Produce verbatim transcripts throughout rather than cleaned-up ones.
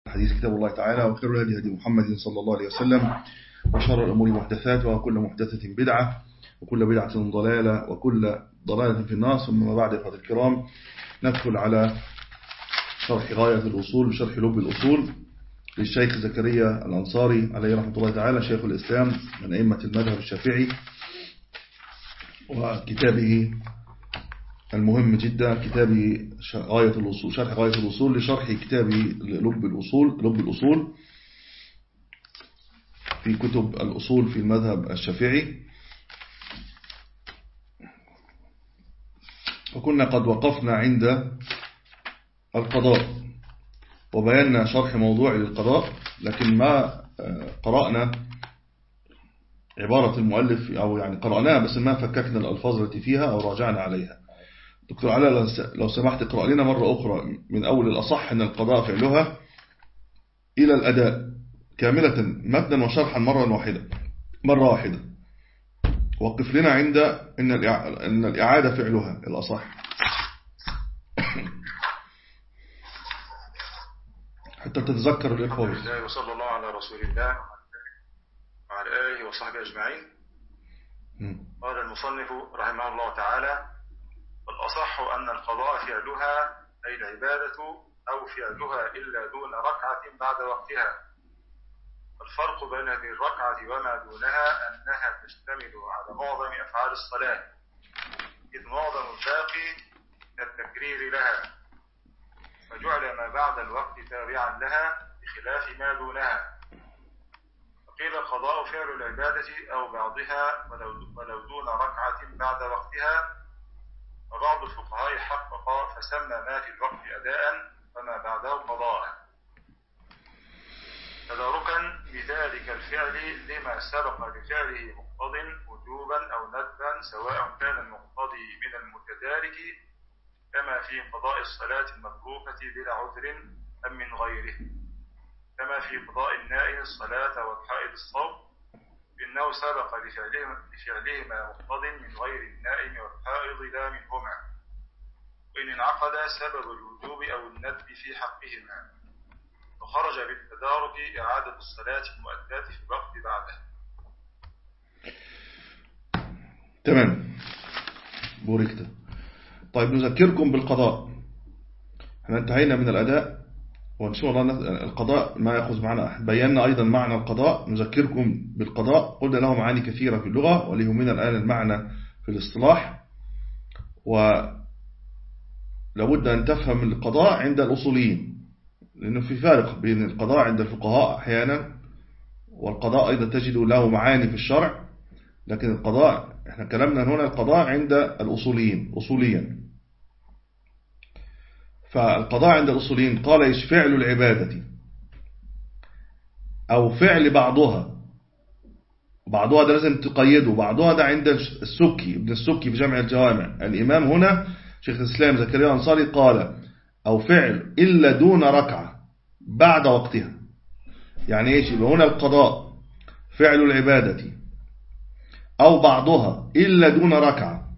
حديث كتاب الله تعالى، وخير الهدي هدي محمد صلى الله عليه وسلم، وشر الأمور محدثاتها، وكل محدثة بدعة، وكل بدعة ضلالة، وكل ضلالة في النار. ثم بعد إخوة الكرام، ندخل على شرح غاية الأصول بشرح لب الأصول للشيخ زكريا الأنصاري عليه رحمة الله تعالى، شيخ الإسلام من أئمة المذهب الشافعي، وكتابه المهم جدا كتاب غاية الأصول، شرح غاية الأصول لشرح كتاب لب الأصول لب الأصول في كتب الأصول في المذهب الشافعي. وكنا قد وقفنا عند القضاء وبينا شرح موضوع للقضاء، لكن ما قرأنا عبارة المؤلف، أو يعني قرأناها بس ما فككنا الألفاظ التي فيها أو راجعنا عليها. دكتور علاء لو سمحت اقرأ لنا مرة أخرى من أول الأصح أن القضاء فعلها إلى الأداء كاملة متنا وشرحا مرة واحدة مرة واحدة وقف لنا عند إن الإعادة فعلها الأصح. حتى تتذكر الإخوة. الحمد لله وصلى الله على رسول الله وعلى آله وصحبه أجمعين. قال المصنف رحمه الله تعالى: والأصح أن القضاء فعلها أي العبادة أو فعلها إلا دون ركعة بعد وقتها. الفرق بين هذه الركعة وما دونها أنها تشتمل على معظم أفعال الصلاة، إذ معظم الباقي التكرير لها، فجعل ما بعد الوقت تابعا لها بخلاف ما دونها. فقيل القضاء فعل العبادة أو بعضها ولو دون ركعة بعد وقتها. وبعض الفقهاء حقق فسمى ما في الوقت أداء فما بعده قضاء، تداركا بذلك الفعل لما سبق لفعله مقتض وجوبا أو ندبا، سواء كان المقتضي من المتدارك كما في قضاء الصلاة المتروكة بلا عذر أم من غيره، كما في قضاء النائم الصلاة والحائض الصوم، إنه سبق لفعلهما مقتض من غير النائم والحائض لا منهما، وإن انعقد سبب الوجوب أو الندب في حقهما، وخرج بالتدارك إعادة الصلاة المؤداة في الوقت بعده. تمام، بوركت. طيب نذكركم بالقضاء. احنا انتهينا من الأداء، وإن شاء الله القضاء ما يأخذ معنا. بينا أيضا معنى القضاء، نذكركم بالقضاء. قلنا له معاني كثيرة في اللغة وليهمنا الآن المعنى في الاصطلاح. ولابد أن تفهم القضاء عند الأصوليين، لأنه في فارق بين القضاء عند الفقهاء أحيانا، والقضاء أيضا تجد له معاني في الشرع، لكن القضاء احنا كلامنا هنا القضاء عند الأصوليين أصوليا. فالقضاء عند الأصوليين قال إيش؟ فعل العبادة أو فعل بعضها. بعضها ده لازم تقيده، بعضها ده عند السكي ابن السكي في جامع الجوامع. الإمام هنا شيخ الإسلام زكريا الأنصاري قال أو فعل إلا دون ركعة بعد وقتها. يعني إيش؟ يبقى هنا القضاء فعل العبادة أو بعضها إلا دون ركعة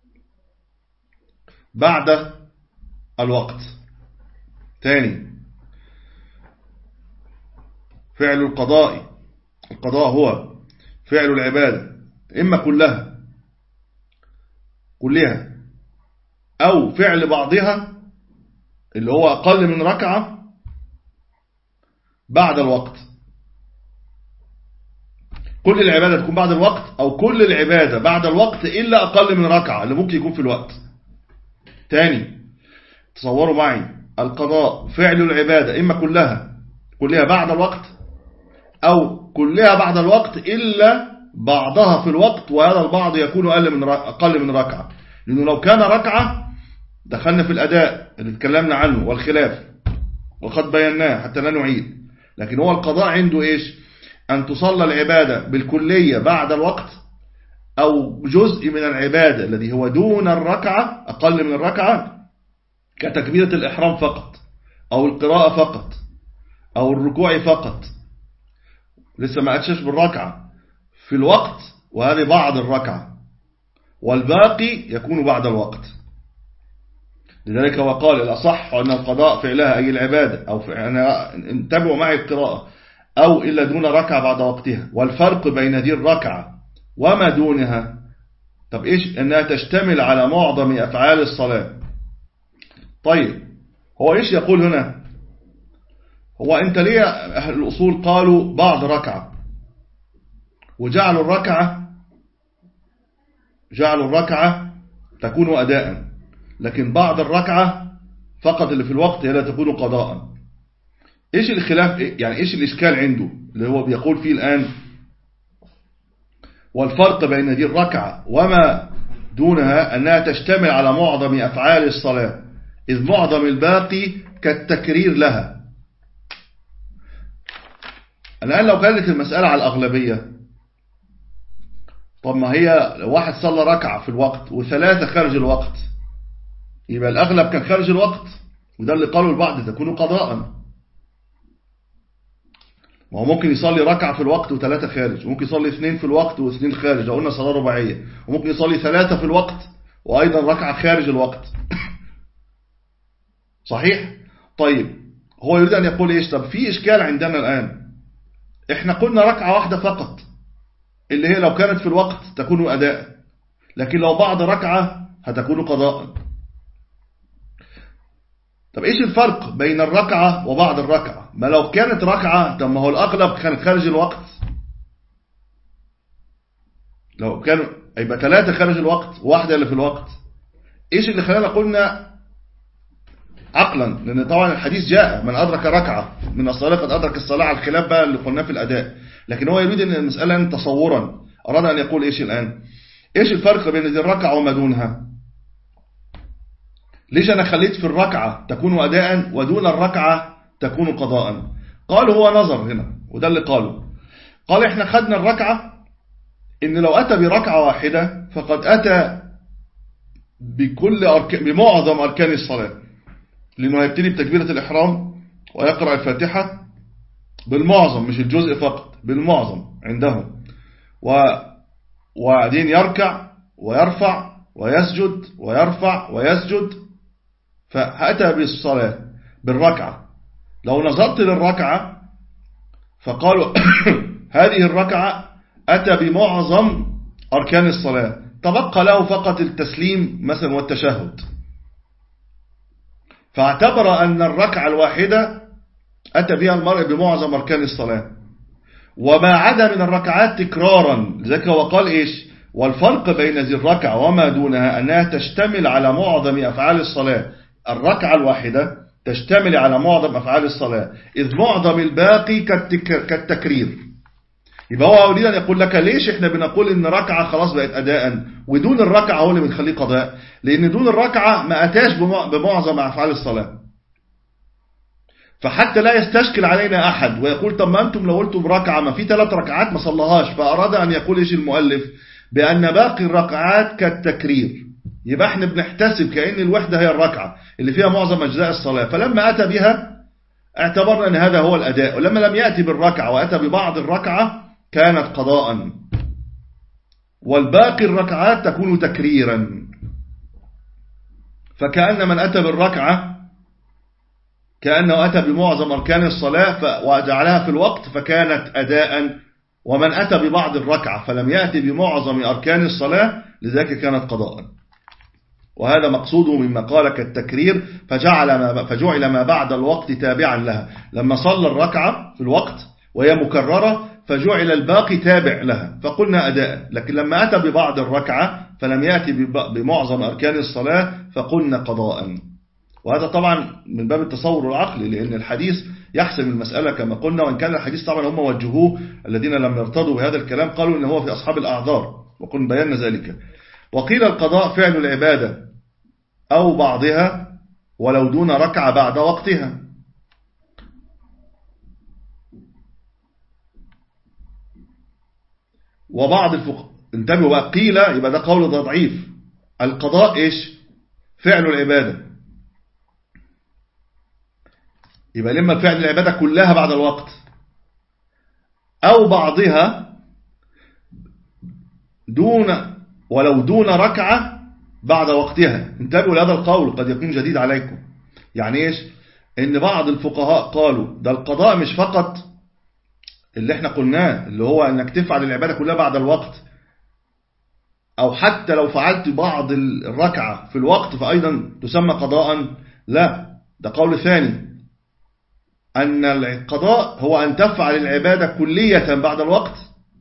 بعد الوقت. ثاني، فعل القضاء القضاء هو فعل العبادة إما كلها كلها أو فعل بعضها اللي هو أقل من ركعة بعد الوقت. كل العبادة تكون بعد الوقت، أو كل العبادة بعد الوقت إلا أقل من ركعة اللي ممكن يكون في الوقت. تاني، تصوروا معي، القضاء فعل العبادة إما كلها كلها بعد الوقت، أو كلها بعد الوقت إلا بعضها في الوقت، وهذا البعض يكون أقل من أقل من ركعة، لأنه لو كان ركعة دخلنا في الأداء اللي اتكلمنا عنه والخلاف وقد بيناه حتى لا نعيد. لكن هو القضاء عنده إيش؟ أن تصلى العبادة بالكلية بعد الوقت، أو جزء من العبادة الذي هو دون الركعة أقل من الركعة، كتكبيرة الإحرام فقط، أو القراءة فقط، أو الركوع فقط، لسه ما أتشش بالركعة في الوقت، وهذه بعض الركعة، والباقي يكون بعد الوقت. لذلك وقال الأصح أن القضاء فعلها أي العبادة، أو أنا انتبهوا معي القراءة، أو إلا دون ركعة بعد وقتها. والفرق بين دي الركعة وما دونها، طب إيش؟ أنها تشتمل على معظم أفعال الصلاة. طيب هو إيش يقول هنا؟ هو أنت ليه أهل الأصول قالوا بعض ركعة وجعلوا الركعة جعلوا الركعة تكون أداء، لكن بعض الركعة فقط اللي في الوقت هي لا تكون قضاء؟ إيش الخلاف؟ يعني إيش الإشكال عنده اللي هو بيقول فيه الآن والفرق بين دي الركعة وما دونها أنها تشتمل على معظم أفعال الصلاة، إذ معظم الباقي كالتكرير لها. الآن لو كانت المسألة على الأغلبية، طب ما هي واحد صلى ركعة في الوقت وثلاثة خارج الوقت، يبقى الأغلب كان خارج الوقت، وده اللي قالوا البعض تكون قضاء. ما هو ممكن يصلي ركعة في الوقت وثلاثة خارج، وممكن يصلي اثنين في الوقت واثنين خارج، لو قلنا صلاة رباعية، وممكن يصلي ثلاثة في الوقت وأيضا ركعة خارج الوقت. صحيح؟ طيب هو يريد أن يقول إيش؟ طب في إشكال عندنا الآن، إحنا قلنا ركعة واحدة فقط اللي هي لو كانت في الوقت تكون أداء، لكن لو بعد ركعة هتكون قضاء. طب إيش الفرق بين الركعة وبعد الركعة؟ ما لو كانت ركعة، طب ما هو الأغلب كانت خارج الوقت، لو كانوا يبقى ثلاثة خارج الوقت وواحدة اللي في الوقت. إيش اللي خلانا قلنا عقلا؟ لأن طبعا الحديث جاء من أدرك ركعة من الصلاة قد أدرك الصلاة، على الخلاف بقى اللي قلناه في الأداء. لكن هو يريد أن المسألة تصورا أراد أن يقول إيش الآن؟ إيش الفرق بين ذي الركعة وما دونها؟ ليش أنا خليت في الركعة تكون أداء ودون الركعة تكون قضاء؟ قال هو نظر هنا، وده اللي قاله. قال إحنا خدنا الركعة إن لو أتى بركعة واحدة فقد أتى بكل أركان بمعظم أركان الصلاة، لأنه هيبتدي بتكبيرة الإحرام ويقرأ الفاتحة بالمعظم، مش الجزء فقط، بالمعظم عندهم، وبعدين يركع ويرفع ويسجد ويرفع ويسجد، فأتى بالصلاة بالركعة. لو نظرت للركعة فقالوا هذه الركعة أتى بمعظم أركان الصلاة، تبقى له فقط التسليم مثلا والتشهد، فاعتبر أن الركعة الواحدة أتى بها المرء بمعظم أركان الصلاة، وما عدا من الركعات تكرارا. لذلك وقال إيش؟ والفرق بين ذي الركعة وما دونها أنها تشتمل على معظم أفعال الصلاة. الركعة الواحدة تشتمل على معظم أفعال الصلاة، إذ معظم الباقي كالتكرير. يبقى هو أريد أن يقول لك ليش إحنا بنقول إن ركعة خلاص بقت أداء ودون الركعة هو اللي بنخليه قضاء؟ لأن دون الركعة ما أتاش بمعظم أفعال الصلاة، فحتى لا يستشكل علينا أحد ويقول طب ما أنتم لو قلتم ركعة ما في ثلاث ركعات ما صلىهاش. فأراد أن يقول إيش المؤلف؟ بأن باقي الركعات كالتكرير، يبقى احنا بنحتسب كأن الوحدة هي الركعة اللي فيها معظم أجزاء الصلاة، فلما أتى بها اعتبرنا أن هذا هو الأداء، ولما لم يأتي بالركعة وأتى ببعض الركعة كانت قضاء، والباقي الركعات تكون تكريرا. فكأن من أتى بالركعة كأنه أتى بمعظم أركان الصلاة وجعلها في الوقت فكانت أداء، ومن أتى ببعض الركعة فلم يأتي بمعظم أركان الصلاة لذلك كانت قضاء. وهذا مقصوده مما قال كالتكرير، فجعل ما فجعل ما بعد الوقت تابعا لها. لما صلى الركعة في الوقت وهي مكررة فجعل الباقي تابع لها فقلنا أداء، لكن لما أتى ببعض الركعة فلم يأتي بمعظم أركان الصلاة فقلنا قضاء. وهذا طبعا من باب التصور العقلي، لأن الحديث يحسم المسألة كما قلنا، وإن كان الحديث طبعا هم وجهوه الذين لم يرتضوا بهذا الكلام قالوا إن هو في أصحاب الأعذار، وقلنا بينا ذلك. وقيل القضاء فعل العبادة أو بعضها ولو دون ركعة بعد وقتها. وبعض الفقهاء انتبهوا بقى، قيل يبقى ده قول ضعيف، القضاء إيش؟ فعل العبادة، يبقى لما فعل العبادة كلها بعد الوقت أو بعضها دون ولو دون ركعة بعد وقتها. انتبهوا لهذا القول قد يكون جديد عليكم. يعني ايش؟ ان بعض الفقهاء قالوا ده القضاء مش فقط اللي احنا قلناه اللي هو انك تفعل العبادة كلها بعد الوقت، او حتى لو فعلت بعض الركعة في الوقت فايضا تسمى قضاء. لا، ده قول ثاني، ان القضاء هو ان تفعل العبادة كلية بعد الوقت،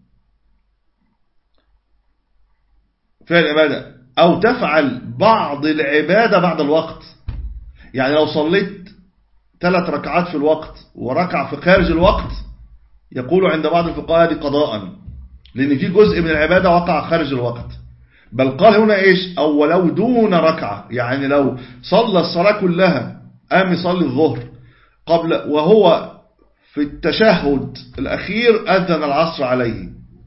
فعل العبادة، او تفعل بعض العبادة بعد الوقت. يعني لو صليت ثلاث ركعات في الوقت وركع في خارج الوقت يقول عند بعض الفقهاء دي قضاء، لأن في جزء من العبادة وقع خارج الوقت. بل قال هنا إيش؟ أو ولو دون ركعة، يعني لو صلى الصلاة كلها قام يصلي الظهر قبل وهو في التشهد الأخير أذن العصر عليه،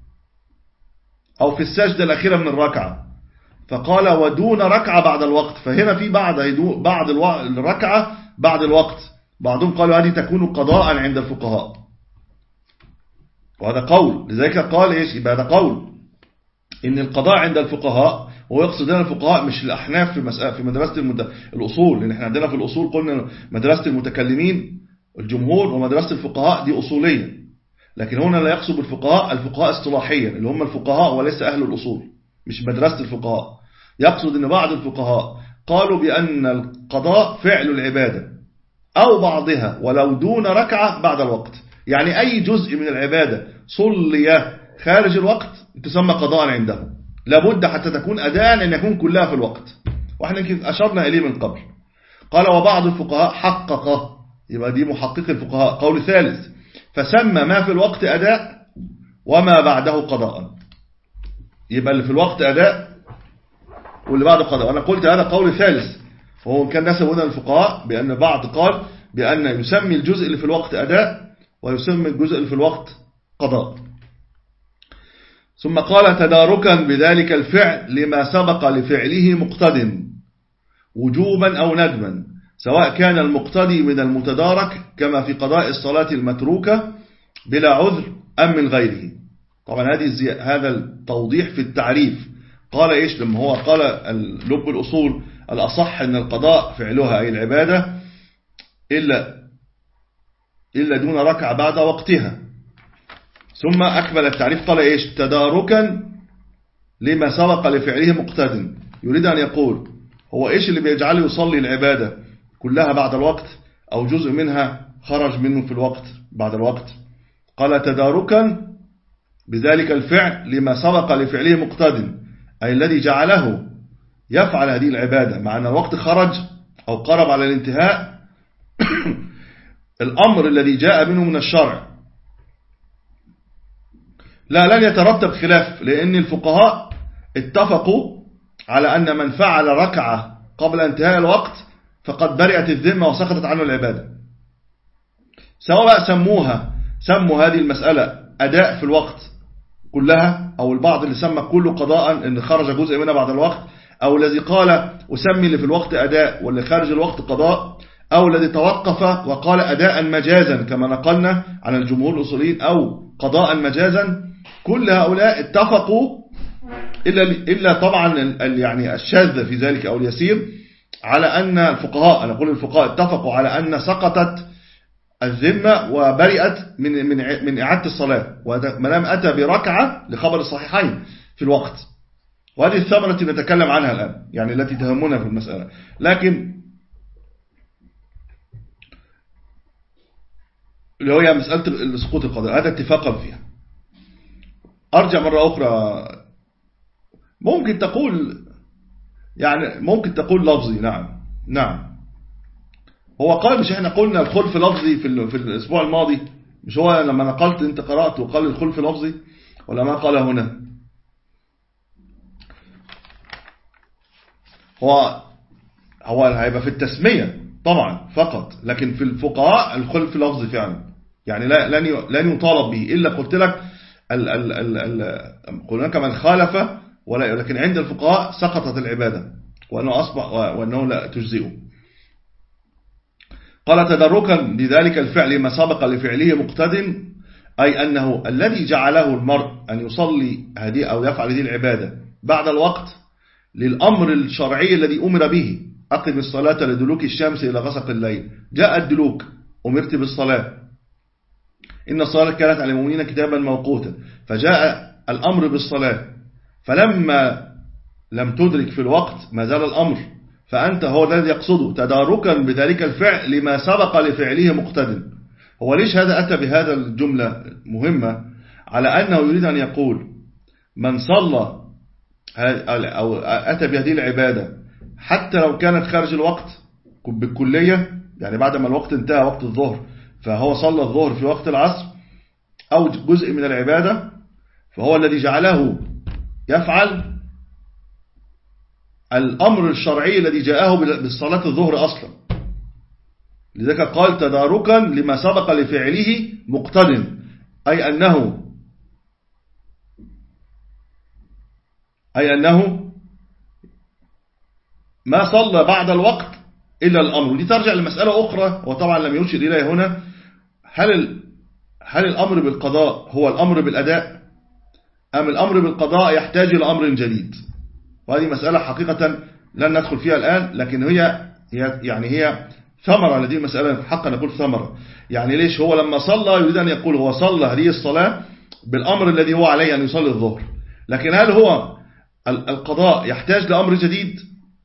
أو في السجدة الأخيرة من الركعة، فقال ودون ركعة بعد الوقت. فهنا في بعض بعض الركعة بعد الوقت. بعضهم قالوا هذه تكون قضاء عند الفقهاء، وهذا قول. لذلك قال إيش؟ يبقى هذا قول إن القضاء عند الفقهاء، ويقصد هنا الفقهاء مش الأحناف في مسألة في مدرسة المت... الأصول، لأن احنا عندنا في الأصول قلنا مدرسة المتكلمين الجمهور ومدرسة الفقهاء دي أصولية، لكن هنا لا يقصد الفقهاء الفقهاء اصطلاحيا اللي هم الفقهاء وليس أهل الأصول، مش مدرسة الفقهاء. يقصد أن بعض الفقهاء قالوا بأن القضاء فعل العبادة أو بعضها ولو دون ركعة بعد الوقت. يعني أي جزء من العبادة صلي خارج الوقت تسمى قضاء عنده، لابد حتى تكون أداء أن يكون كلها في الوقت، وإحنا أشرنا إليه من قبل. قال وبعض الفقهاء حقق، يبقى دي محقق الفقهاء قول ثالث، فسمى ما في الوقت أداء وما بعده قضاء. يبقى اللي في الوقت أداء واللي بعده قضاء. وأنا قلت هذا قول ثالث، وهو كان نسب هنا الفقهاء بأن بعض قال بأن يسمي الجزء اللي في الوقت أداء ويسمي الجزء اللي في الوقت قضاء. ثم قال تداركا بذلك الفعل لما سبق لفعله مقتد وجوبا أو ندما، سواء كان المقتدي من المتدارك كما في قضاء الصلاة المتروكة بلا عذر أم من غيره. طبعا هذه هذا التوضيح في التعريف. قال إيش لما هو قال لب الأصول الأصح أن القضاء فعلها أي العبادة إلا إلا دون ركعة بعد وقتها. ثم أكمل التعريف قال إيش تداركا لما سبق لفعله مقتد. يريد أن يقول هو إيش اللي بيجعله يصلي العبادة كلها بعد الوقت أو جزء منها خرج منه في الوقت بعد الوقت. قال تداركا بذلك الفعل لما سبق لفعله مقتد، أي الذي جعله يفعل هذه العبادة مع أن الوقت خرج أو قرب على الانتهاء الأمر الذي جاء منه من الشرع لا لن يترتب خلاف، لأن الفقهاء اتفقوا على أن من فعل ركعة قبل انتهاء الوقت فقد برئت الذمة وسقطت عنه العبادة. سواء سموها سموا هذه المسألة أداء في الوقت كلها، أو البعض اللي سمى كله قضاء إن خرج جزء منها بعد الوقت، أو الذي قال أسمي اللي في الوقت أداء واللي خارج الوقت قضاء، أو الذي توقف وقال أداء مجازا كما نقلنا عن الجمهور الأصوليين أو قضاء مجازا. كل هؤلاء اتفقوا إلا, إلا طبعا يعني الشاذ في ذلك أو اليسير على أن الفقهاء أنا أقول الفقهاء اتفقوا على أن سقطت الذمة وبرئت من من من إعادة الصلاة وما لم أتى بركعة لخبر الصحيحين في الوقت. وهذه الثمرة التي نتكلم عنها الآن يعني التي تهمنا في المسألة. لكن اللي هي مسألة سقوط القضاء هذا اتفاقا فيها. أرجع مرة أخرى ممكن تقول يعني ممكن تقول لفظي. نعم نعم هو قال مش احنا قلنا الخلف لفظي في في الأسبوع الماضي؟ مش هو لما نقلت انت قرأت وقال الخلف لفظي ولا ما قال هنا؟ هو هو هيبقى في التسمية طبعا فقط، لكن في الفقهاء الخلف لفظي فعلا يعني لا لن لن يطالب به إلا قلت لك ال ال ال ال قلنا كمان خالف ولا، لكن عند الفقهاء سقطت العبادة وأنه أصبح وأنه لا تجزئه. قال تدركا بذلك الفعل ما سبق لفعله مقتد، أي أنه الذي جعله المرء أن يصلي هذه أو يفعل هذه العبادة بعد الوقت للأمر الشرعي الذي أمر به، أقم الصلاة لدلوك الشمس إلى غسق الليل، جاء الدلوك، أمرت بالصلاة، إن الصلاة كانت على المؤمنين كتابا موقوتا، فجاء الأمر بالصلاة، فلما لم تدرك في الوقت ما زال الأمر، فأنت هو الذي يقصده تداركا بذلك الفعل لما سبق لفعله مقتدٍ. هو ليش هذا أتى بهذا الجملة مهمة؟ على أنه يريد أن يقول من صلى أو أتى بهذه العبادة حتى لو كانت خارج الوقت بالكلية، يعني بعد ما الوقت انتهى وقت الظهر فهو صلى الظهر في وقت العصر أو جزء من العبادة، فهو الذي جعله يفعل الأمر الشرعي الذي جاءه بالصلاة الظهر أصلا. لذلك قال تداركا لما سبق لفعله مقتدٍ، أي أنه أي أنه ما صلى بعد الوقت إلا الأمر. ودي ترجع لمسألة أخرى وطبعا لم يرشد إليها هنا، هل هل الأمر بالقضاء هو الأمر بالأداء أم الأمر بالقضاء يحتاج إلى أمر جديد؟ وهذه مسألة حقيقة لن ندخل فيها الآن، لكن هي هي يعني هي ثمرة لدي المسألة، حقا نقول ثمرة. يعني ليش هو لما صلى يريد أن يقول هو صلى هذه الصلاة بالأمر الذي هو عليه أن يصلي الظهر، لكن هل هو القضاء يحتاج لأمر جديد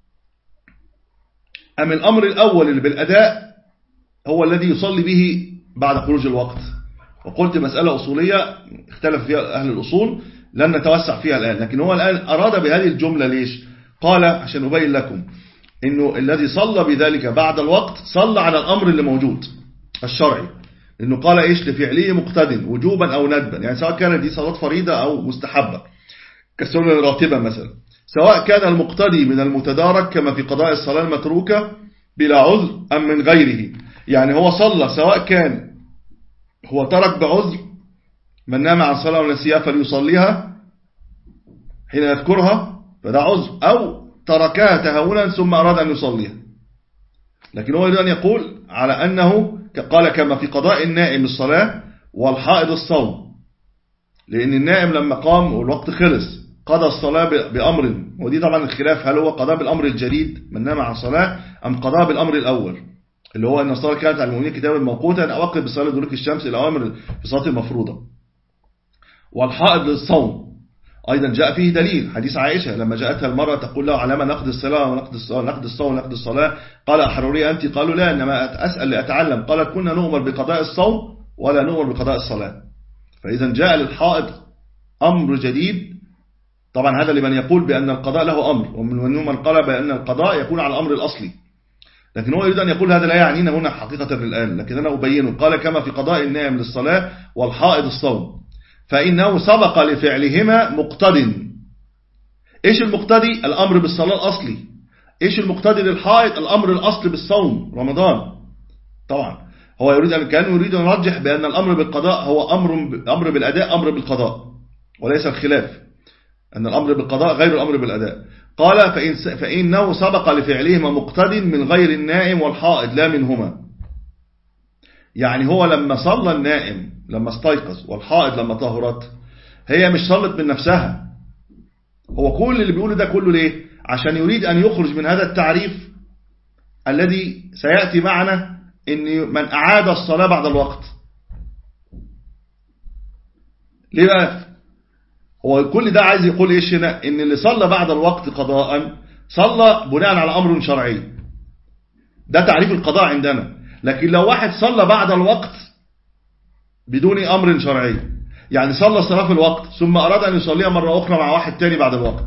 أم الأمر الأول اللي بالأداء هو الذي يصلي به بعد خروج الوقت؟ وقلت مسألة أصولية اختلف فيها أهل الأصول لن نتوسع فيها الآن، لكن هو الآن أراد بهذه الجملة ليش؟ قال عشان أبين لكم إنه الذي صلى بذلك بعد الوقت صلى على الأمر اللي موجود الشرعي، إنه قال إيش لفعله مقتدٍ وجوبا أو ندبا، يعني سواء كانت دي صلاة فريضة أو مستحبة كالسنة الراتبة مثلا، سواء كان المقتدي من المتدارك كما في قضاء الصلاة المتروكة بلا عذر أم من غيره. يعني هو صلى سواء كان هو ترك بعذر، من نام عن صلاة ونسيها فليصليها حين يذكرها فده عذر، أو تركها تهاونا ثم أراد أن يصليها. لكن هو يريد أن يقول على أنه قال كما في قضاء النائم الصلاة والحائض الصوم، لأن النائم لما قام والوقت خلص قضى الصلاة بأمر، ودي طبعا الخلاف هل هو قضاء بالأمر الجديد من نام عن صلاة أم قضاء بالأمر الأول اللي هو أن الصلاة كانت على المؤمنين كتابا موقوتا أو أقم بالصلاة دلوك الشمس إلى أوامر في الصلاة المفروضة. والحائض للصوم أيضا جاء فيه دليل، حديث عائشة لما جاءتها المرأة تقول له على ما نقضي الصلاة ونقضي الصلاة نقضي الصوم ونقضي الصلاة، قال أحرورية أنت؟ قالوا لا إنما أسأل لأتعلم، قالت كنا نؤمر بقضاء الصوم ولا نؤمر بقضاء الصلاة. فإذا جاء للحائض أمر جديد، طبعا هذا لمن يقول بأن القضاء له أمر، ومن من قال بأن القضاء يكون على الأمر الأصلي، لكن هو يريد أن يقول هذا لا يعنينا هنا حقيقة الآن، لكن أنا أبينه. قال كما في قضاء النائم للصلاة والحائض الصوم فإنه سبق لفعلهما مقتدٍ. إيش المقتدي؟ الأمر بالصلاة الأصلي. إيش المقتدي للحائض؟ الأمر الأصلي بالصوم رمضان. طبعا هو يريد أن كان يريد أن يرجح بأن الأمر بالقضاء هو أمر أمر بالأداء أمر بالقضاء، وليس الخلاف أن الأمر بالقضاء غير الأمر بالأداء. قال فإن فإنه سبق لفعلهما مقتد من غير النائم والحائض لا منهما. يعني هو لما صلى النائم لما استيقظ والحائض لما طهرت هي مش صلت من نفسها، هو كل اللي بيقوله ده كله ليه؟ عشان يريد أن يخرج من هذا التعريف الذي سيأتي معنا إن من أعاد الصلاة بعد الوقت. ليه بقى؟ هو كل ده عايز يقول إيش هنا؟ إن اللي صلى بعد الوقت قضاء صلى بناء على أمر شرعي، ده تعريف القضاء عندنا. لكن لو واحد صلى بعد الوقت بدون أمر شرعي، يعني صلى الصلاة في الوقت ثم أراد أن يصليها مرة أخرى مع واحد تاني بعد الوقت،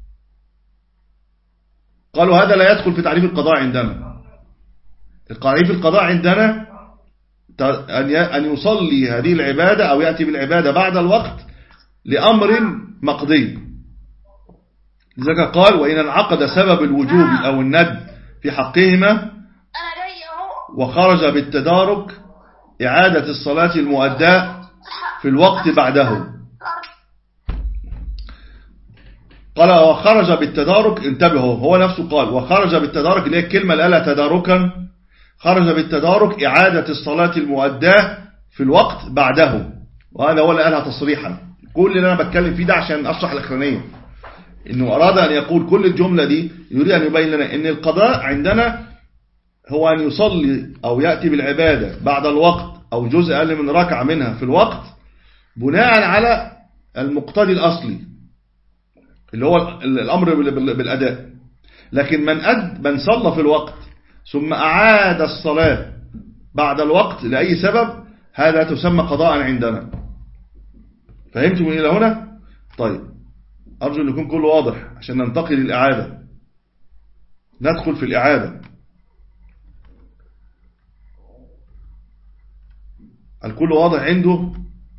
قالوا هذا لا يدخل في تعريف القضاء عندنا. تعريف القضاء عندنا أن يصلي هذه العبادة أو يأتي بالعبادة بعد الوقت لأمر مقضي. لذلك قال وإن انعقد سبب الوجوب أو الندب في حقهما وخرج بالتدارك إعادة الصلاة المؤداة في الوقت بعده. قال وخرج بالتدارك، انتبهوا هو نفسه قال وخرج بالتدارك اللي هي الكلمة اللي قالها تداركا، خرج بالتدارك إعادة الصلاة المؤداة في الوقت بعده، وهذا هو اللي قالها تصريحا. كل اللي أنا بتكلم فيه ده عشان أشرح الأخرانية، إنه أراد أن يقول كل الجملة دي يريد أن يبين لنا إن القضاء عندنا هو أن يصلي أو يأتي بالعبادة بعد الوقت أو جزء أقل من ركعة منها في الوقت بناء على المقتضي الأصلي اللي هو الأمر بالأداء. لكن من أد من صلى في الوقت ثم أعاد الصلاة بعد الوقت لأي سبب هذا تسمى قضاء عندنا. فهمتم إلى هنا؟ طيب أرجو أن يكون كله واضح عشان ننتقل للإعادة. ندخل في الإعادة. الكل واضح عنده؟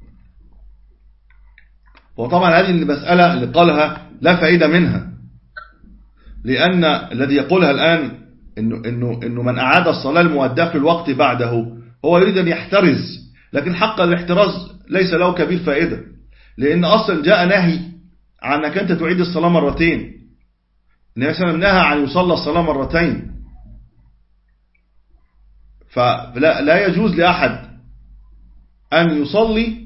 وطبعا هذه المسألة اللي قالها لا فائدة منها، لأن الذي يقولها الآن إنه, إنه, إنه من أعاد الصلاة المؤداة في الوقت بعده هو يريد أن يحترز، لكن حق الاحتراز ليس له كبير فائدة، لأن أصلا جاء نهي عن أنك أنت تعيد الصلاة مرتين. النبي صلى الله عليه وسلم نهى عن يصلى الصلاة مرتين. فلا لا يجوز لأحد أن يصلي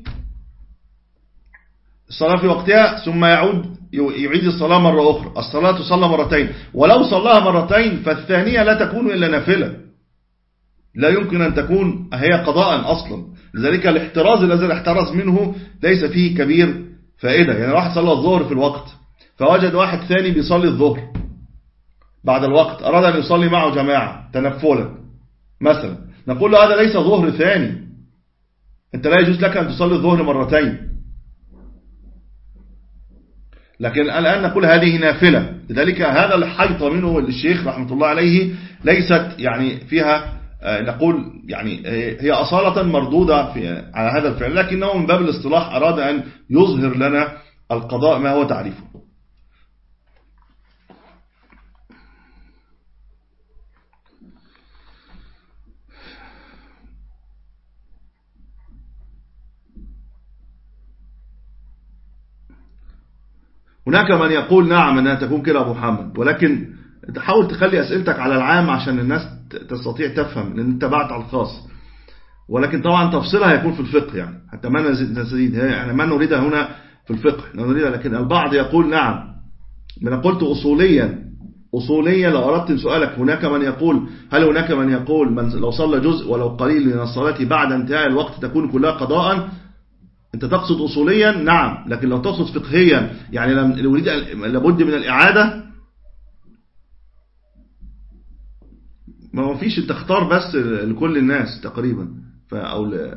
الصلاة في وقتها ثم يعود يعيد الصلاة مرة أخرى. الصلاة تصلى مرتين، ولو صلاها مرتين فالثانية لا تكون إلا نافلة، لا يمكن أن تكون هي قضاء أصلا. لذلك الاحتراز الذي احترز منه ليس فيه كبير فائدة. يعني واحد صلى الظهر في الوقت فوجد واحد ثاني بيصلي الظهر بعد الوقت، أراد أن يصلي معه جماعة تنفلا مثلا، نقول له هذا ليس ظهر ثاني، أنت لا يجوز لك أن تصلي الظهر مرتين. لكن الآن نقول هذه نافلة. لذلك هذا الحيطة منه الشيخ رحمة الله عليه ليست يعني فيها نقول يعني هي أصالة مردودة في على هذا الفعل، لكنه من باب الاصطلاح أراد أن يظهر لنا القضاء ما هو تعريفه. هناك من يقول نعم أنها تكون كده أبو محمد، ولكن تحاول تخلي أسئلتك على العام عشان الناس تستطيع تفهم، لأن انت بعت على الخاص. ولكن طبعا تفصيلها هيكون في الفقه، يعني حتى ما نزيد يعني ما نريدها هنا في الفقه نريدها. لكن البعض يقول نعم. من قلت أصوليا أصوليا لو أردت سؤالك هناك من يقول هل هناك من يقول من لو صلى جزء ولو قليل من الصلاة بعد انتهاء الوقت تكون كلها قضاء؟ أنت تقصد أصوليا نعم، لكن لو تقصد فقهيا يعني نريد لابد من الإعادة، ما هو فيش تختار بس لكل الناس تقريبا أو ل...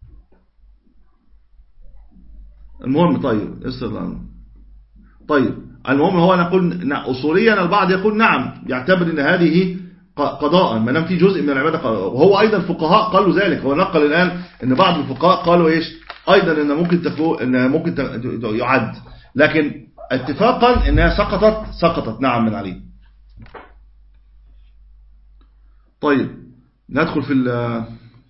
المهم طيب استغل طيب المهم هو نقول أصوليا البعض يقول نعم، يعتبر أن هذه قضاء ما دام في جزء من العبادة، وهو أيضا الفقهاء قالوا ذلك. هو نقل الآن أن بعض الفقهاء قالوا إيش أيضا أن ممكن تكون أن ممكن يعد، لكن اتفاقا أنها سقطت سقطت نعم من عليه. طيب ندخل في ال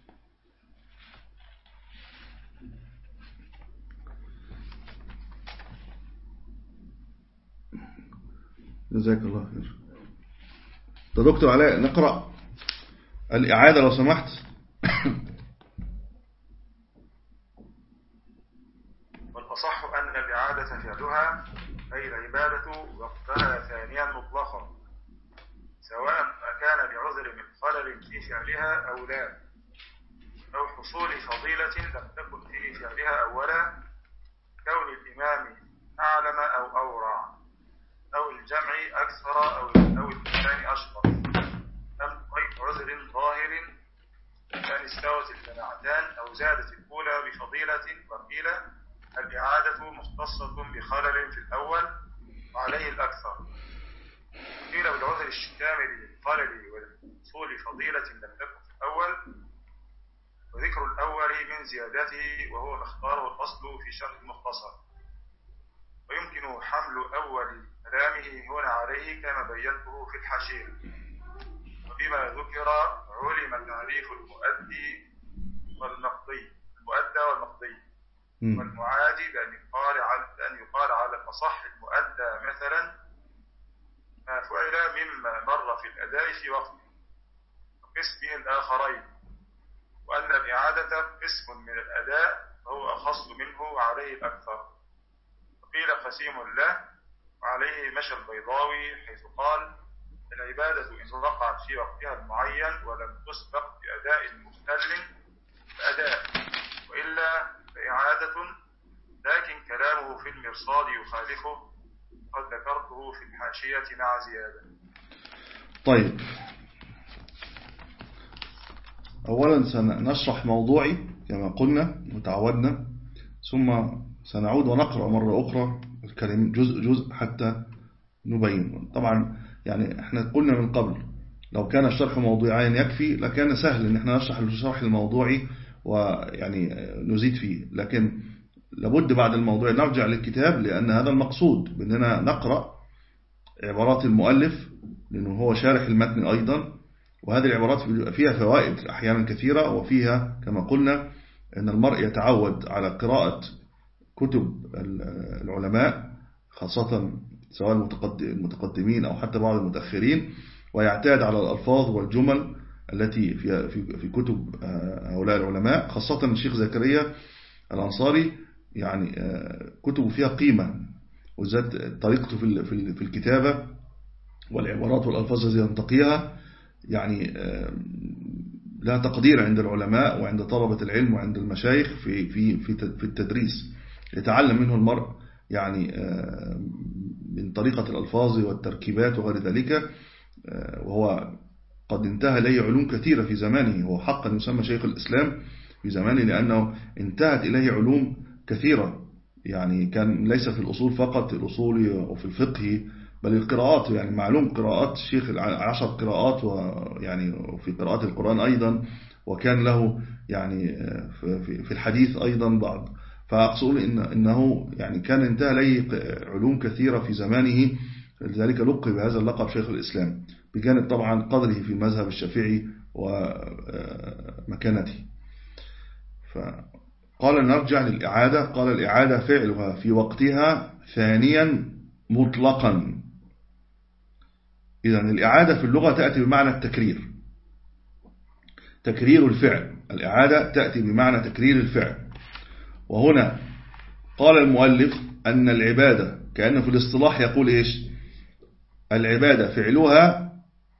جزاك الله خير. طيب دكتور علاء نقرأ الإعادة لو سمحت. والأصح أن الإعادة فعلها أي العبادة وقتها ثانيا مطلقا، سواء أكان بعذر من خلل في فعلها أو لا، أو حصول فضيلة لم تكن في فعلها أولا، كون الإمام أعلم أو أورع، أو الجمع أكثر أو أو الإنسان أشطر، أم غير عذر ظاهر كان استوت الجماعتان أو زادت الأولى بفضيلة، وقيل الإعادة مختصة بخلل في الأول وعليه الأكثر، قيل بالعذر الشامل للخلل والحصول فضيلة لم تكن في الأول، وذكر الأول من زيادته وهو ما اختاره الأصل في شرح المختصر، ويمكن حمل أول كلامه هنا عليه كما بينته في الحاشية. وبما ذكر علم تعريف المؤدي والمقضي المؤدى والمقضي والمعادي بأن يقال على أن يقال على الأصح المؤدى مثلا ما فعل مما مر في الأداء في وقته وقسمه الآخرين، وأن الإعادة قسم من الأداء وهو أخص منه وعليه الأكثر، وقيل قسيم له وعليه مشى البيضاوي حيث قال: العبادة إن وقعت في وقتها المعين ولم تسبق بأداء مختل بأداء وإلا فإعادة، لكن كلامه في المرصاد يخالفه، قد ذكرته في الحاشية مع زيادة. طيب، أولا سنشرح موضوعي كما قلنا وتعودنا، ثم سنعود ونقرأ مرة أخرى الكلام جزء جزء حتى نبين. طبعا يعني احنا قلنا من قبل لو كان الشرح موضوعيا يكفي لكان سهل ان احنا نشرح الشرح الموضوعي ويعني نزيد فيه، لكن لابد بعد الموضوع نرجع للكتاب، لأن هذا المقصود بأننا نقرأ عبارات المؤلف لأنه هو شارح المتن أيضا، وهذه العبارات فيها فوائد أحيانا كثيرة، وفيها كما قلنا أن المرء يتعود على قراءة كتب العلماء خاصة سواء المتقدمين أو حتى بعض المتأخرين، ويعتاد على الألفاظ والجمل التي في في كتب هؤلاء العلماء، خاصة الشيخ زكريا الأنصاري يعني كتبه فيها قيمة، وذات طريقته في الكتابة والعبارات والألفاظ التي ينتقيها يعني لها تقدير عند العلماء وعند طلبة العلم وعند المشايخ في في في التدريس، يتعلم منه المرء يعني من طريقة الألفاظ والتركيبات وغير ذلك، وهو قد انتهى إليه علوم كثيرة في زمانه، هو حقا يسمى شيخ الإسلام في زمانه لأنه انتهت إليه علوم كثيرة، يعني كان ليس في الأصول فقط، الأصول وفي الفقه بل القراءات، يعني معلوم قراءات الشيخ عشر قراءات، ويعني وفي قراءات القرآن أيضا، وكان له يعني في الحديث أيضا بعض، فأقصد إن إنه يعني كان انتهى إليه علوم كثيرة في زمانه، لذلك لقب بهذا اللقب شيخ الإسلام، بجانب طبعا قدره في المذهب الشافعي ومكانته. فقال نرجع للإعادة، قال الإعادة فعلها في وقتها ثانيا مطلقا. إذن الإعادة في اللغة تأتي بمعنى التكرير، تكرير الفعل، الإعادة تأتي بمعنى تكرير الفعل. وهنا قال المؤلف أن العبادة كأنه في الاصطلاح يقول إيش؟ العبادة فعلها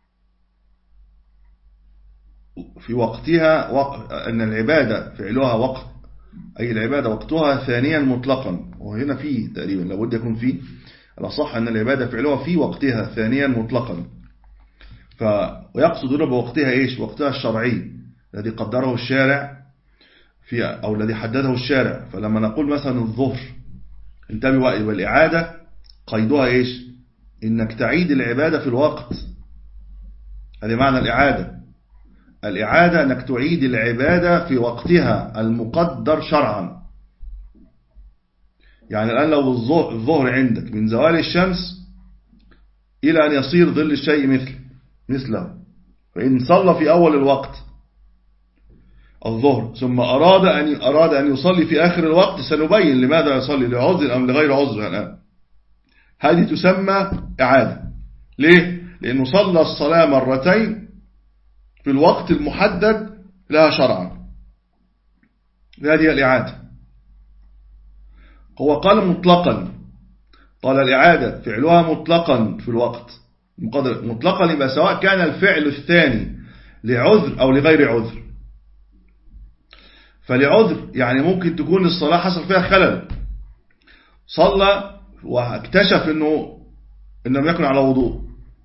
في وقتها وق... أن العبادة فعلها وقت، أي العبادة وقتها ثانيا مطلقا، وهنا فيه تقريبا لابد يكون فيه، الأصح أن العبادة فعلها في وقتها ثانيا مطلقا. ف... ويقصد هنا بوقتها إيش؟ وقتها الشرعي الذي قدره الشارع في أو الذي حدده الشارع. فلما نقول مثلا الظهر انتبه، والإعادة قيدها إيش؟ إنك تعيد العبادة في الوقت، هذا معنى الإعادة. الإعادة أنك تعيد العبادة في وقتها المقدر شرعا. يعني الآن لو الظهر عندك من زوال الشمس إلى أن يصير ظل الشيء مثل مثله، فإن صلى في أول الوقت الظهر ثم أراد أن أراد أن يصلي في آخر الوقت، سنبين لماذا يصلي، لعذر أم لغير عذر الآن. هذه تسمى إعادة. ليه؟ لأنه صلى الصلاة مرتين في الوقت المحدد لها شرعا، هذه الإعادة. هو قال مطلقا، قال الإعادة فعلها مطلقا في الوقت مطلقا، يبقى سواء كان الفعل الثاني لعذر أو لغير عذر. فلعذر يعني ممكن تكون الصلاة حصل فيها خلل، صلى واكتشف أنه إنه لم يكن على وضوء،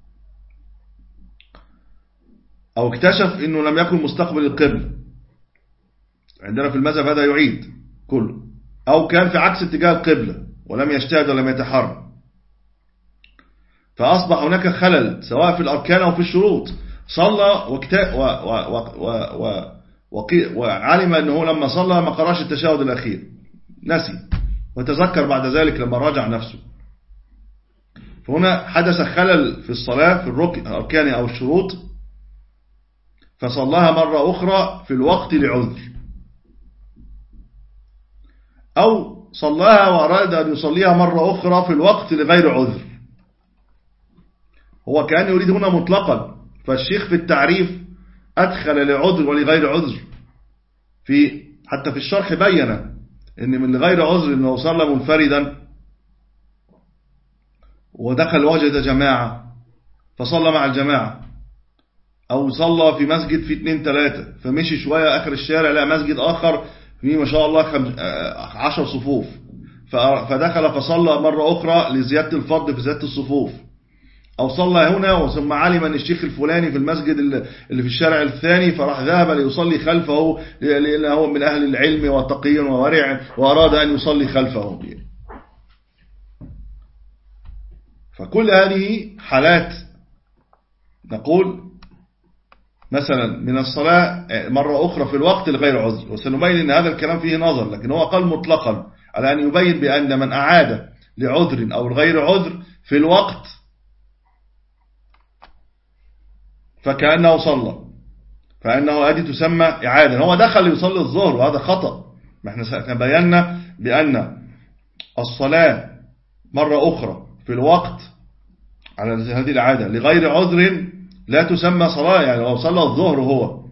أو اكتشف أنه لم يكن مستقبل القبلة، عندنا في المذهب هذا يعيد كله، أو كان في عكس اتجاه القبلة ولم يجتهد ولم يتحرى، فأصبح هناك خلل سواء في الأركان أو في الشروط، صلى واكت... و... و... و... و... و... وعلم أنه لما صلى ما قراش التشهد الأخير، نسي وتذكر بعد ذلك لما راجع نفسه، فهنا حدث خلل في الصلاة في الأركان أو الشروط، فصلاها مرة أخرى في الوقت لعذر، أو صلاها وأراد أن يصليها مرة أخرى في الوقت لغير عذر. هو كان يريد هنا مطلقا، فالشيخ في التعريف أدخل لعذر ولغير عذر، في حتى في الشرح بيّن أن من غير عذر أنه صلى منفردا ودخل وجد جماعة فصلى مع الجماعة، أو صلى في مسجد في اتنين تلاتة فمشي شوية آخر الشارع لا مسجد آخر فيه ما شاء الله خمس عشر صفوف فدخل فصلى مرة أخرى لزيادة الفضل في زيادة الصفوف، أو صلى هنا ثم علم أن الشيخ الفلاني في المسجد اللي في الشارع الثاني فراح ذهب ليصلي خلفه لأنه من أهل العلم والتقي وورع وأراد أن يصلي خلفه. فكل هذه حالات نقول مثلا من الصلاة مرة أخرى في الوقت لغير عذر، وسنبين أن هذا الكلام فيه نظر، لكن هو قال مطلقا على أن يبين بأن من أعاد لعذر أو لغير عذر في الوقت فكأنه صلى، فأنه هذه تسمى إعادة. هو دخل يصلي الظهر وهذا خطأ، ما احنا بينا بأن الصلاة مرة أخرى في الوقت على هذه العادة لغير عذر لا تسمى صلاة، يعني لو صلى الظهر هو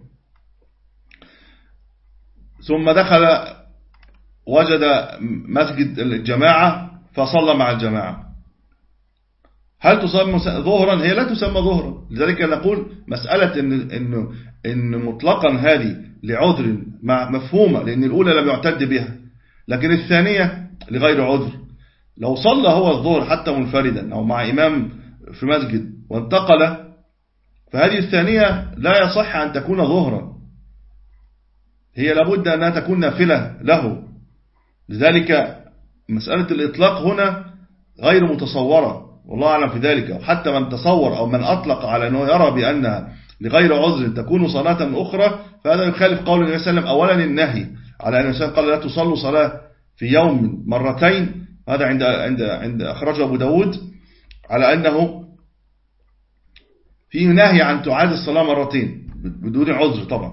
ثم دخل وجد مسجد الجماعة فصلى مع الجماعة، هل تسمى ظهرا؟ هي لا تسمى ظهرا. لذلك نقول مسألة إن, إن, إن مطلقا هذه لعذر مفهومة، لأن الأولى لم يعتد بها، لكن الثانية لغير عذر. لو صلى هو الظهر حتى منفردا أو مع إمام في مسجد وانتقل، فهذه الثانية لا يصح أن تكون ظهرا، هي لابد أنها تكون نافلة له. لذلك مسألة الإطلاق هنا غير متصورة، والله أعلم في ذلك. وحتى من تصور أو من أطلق على أنه يرى بأنها لغير عذر تكون صلاة أخرى، فهذا يخالف قول النبي صلى الله عليه وسلم. أولا النهي على أن الإنسان قال لا تصلوا صلاة في يوم مرتين، هذا عند عند عند أخرجه أبو داود، على أنه فيه نهي عن تعاد الصلاة مرتين بدون عذر طبعا.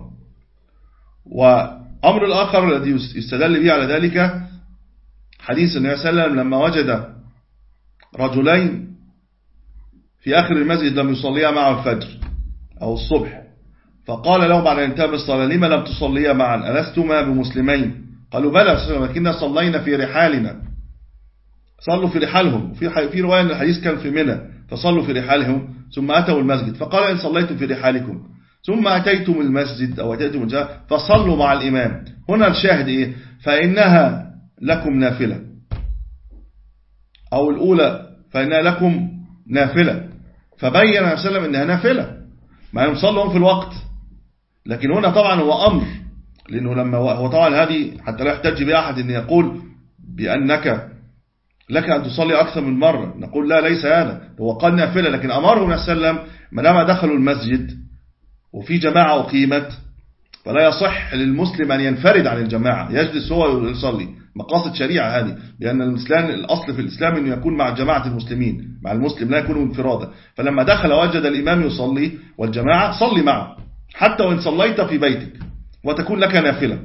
وأمر الآخر الذي يستدل به على ذلك حديث النبي صلى الله عليه وسلم لما وجد رجلين في آخر المسجد لم يصليا معه الفجر أو الصبح، فقال لهم بعد أن انتهى الصلاة لما لم تصليا معا ألستما بمسلمين؟ قالوا بلى ولكننا صلينا في رحالنا. صلوا في رحالهم، في في رواية الحديث كان في منى، فصلوا في رحالهم ثم أتوا المسجد، فقال إن صليتم في رحالكم ثم أتيتم المسجد أو أتيتم الجامع فصلوا مع الإمام. هنا الشاهد إيه؟ فإنها لكم نافلة، أو الأولى فإنها لكم نافلة، فبين عليه وسلم إنها نافلة ما يصلون في الوقت. لكن هنا طبعا هو أمر، لأنه لما هو طبعا هذه حتى لا يحتج بأحد أن يقول بأنك لك أن تصلي أكثر من مرة، نقول لا ليس هذا، هو قال نافلة، لكن أمرهم عليه وسلم ما دام دخلوا المسجد وفي جماعة أقيمت فلا يصح للمسلم أن ينفرد عن الجماعة يجلس هو ويصلي. مقاصد شريعة هذه، لأن الإسلام الأصل في الإسلام أنه يكون مع جماعة المسلمين، مع المسلم لا يكون انفرادا. فلما دخل وجد الإمام يصلي والجماعة صلي معه حتى وإن صليت في بيتك وتكون لك نافلة.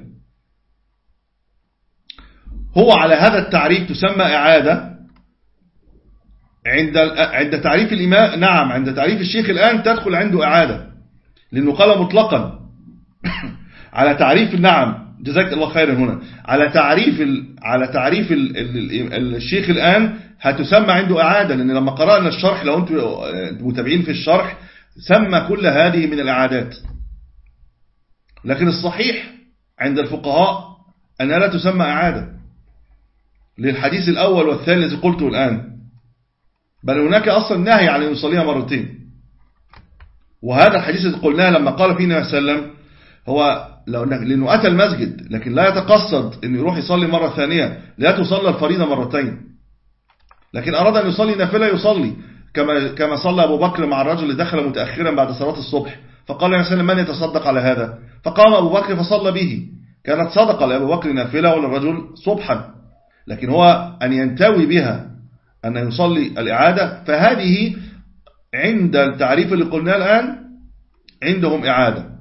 هو على هذا التعريف تسمى إعادة عند عند تعريف الإمام. نعم عند تعريف الشيخ الآن تدخل عنده إعادة، لأنه قال مطلقا على تعريف النعم جزاك الله خيرا. هنا على تعريف ال... على تعريف ال... ال... الشيخ الآن هتسمى عنده إعادة، لأن لما قرأنا الشرح لو أنتم متابعين في الشرح سمى كل هذه من الإعادات. لكن الصحيح عند الفقهاء أنها لا تسمى إعادة للحديث الأول والثاني الذي قلته الآن، بل هناك أصلا نهي عن أن يصليها مرتين. وهذا الحديث الذي قلناه لما قال فيه النبي صلى الله عليه وسلم هو لأنه أتى المسجد لكن لا يتقصد أن يروح يصلي مرة ثانية، لا تصلى الفريضة مرتين، لكن أراد أن يصلي نافلة يصلي كما كما صلى أبو بكر مع الرجل اللي دخل متأخرا بعد صلاة الصبح، فقال النبي صلى الله عليه وسلم من يتصدق على هذا؟ فقام أبو بكر فصلى به، كانت صدقة لأبو بكر نافلة وللرجل صبحا. لكن هو أن ينتوي بها أن يصلي الإعادة، فهذه عند التعريف اللي قلناه الآن عندهم إعادة.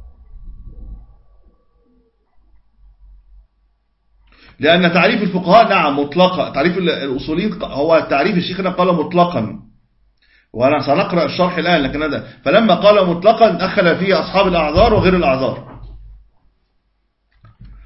لأن تعريف الفقهاء نعم مطلقا، تعريف الأصوليين هو تعريف الشيخنا قال مطلقا، وأنا سنقرأ الشرح الآن. لكن هذا فلما قال مطلقا دخل فيه أصحاب الأعذار وغير الأعذار.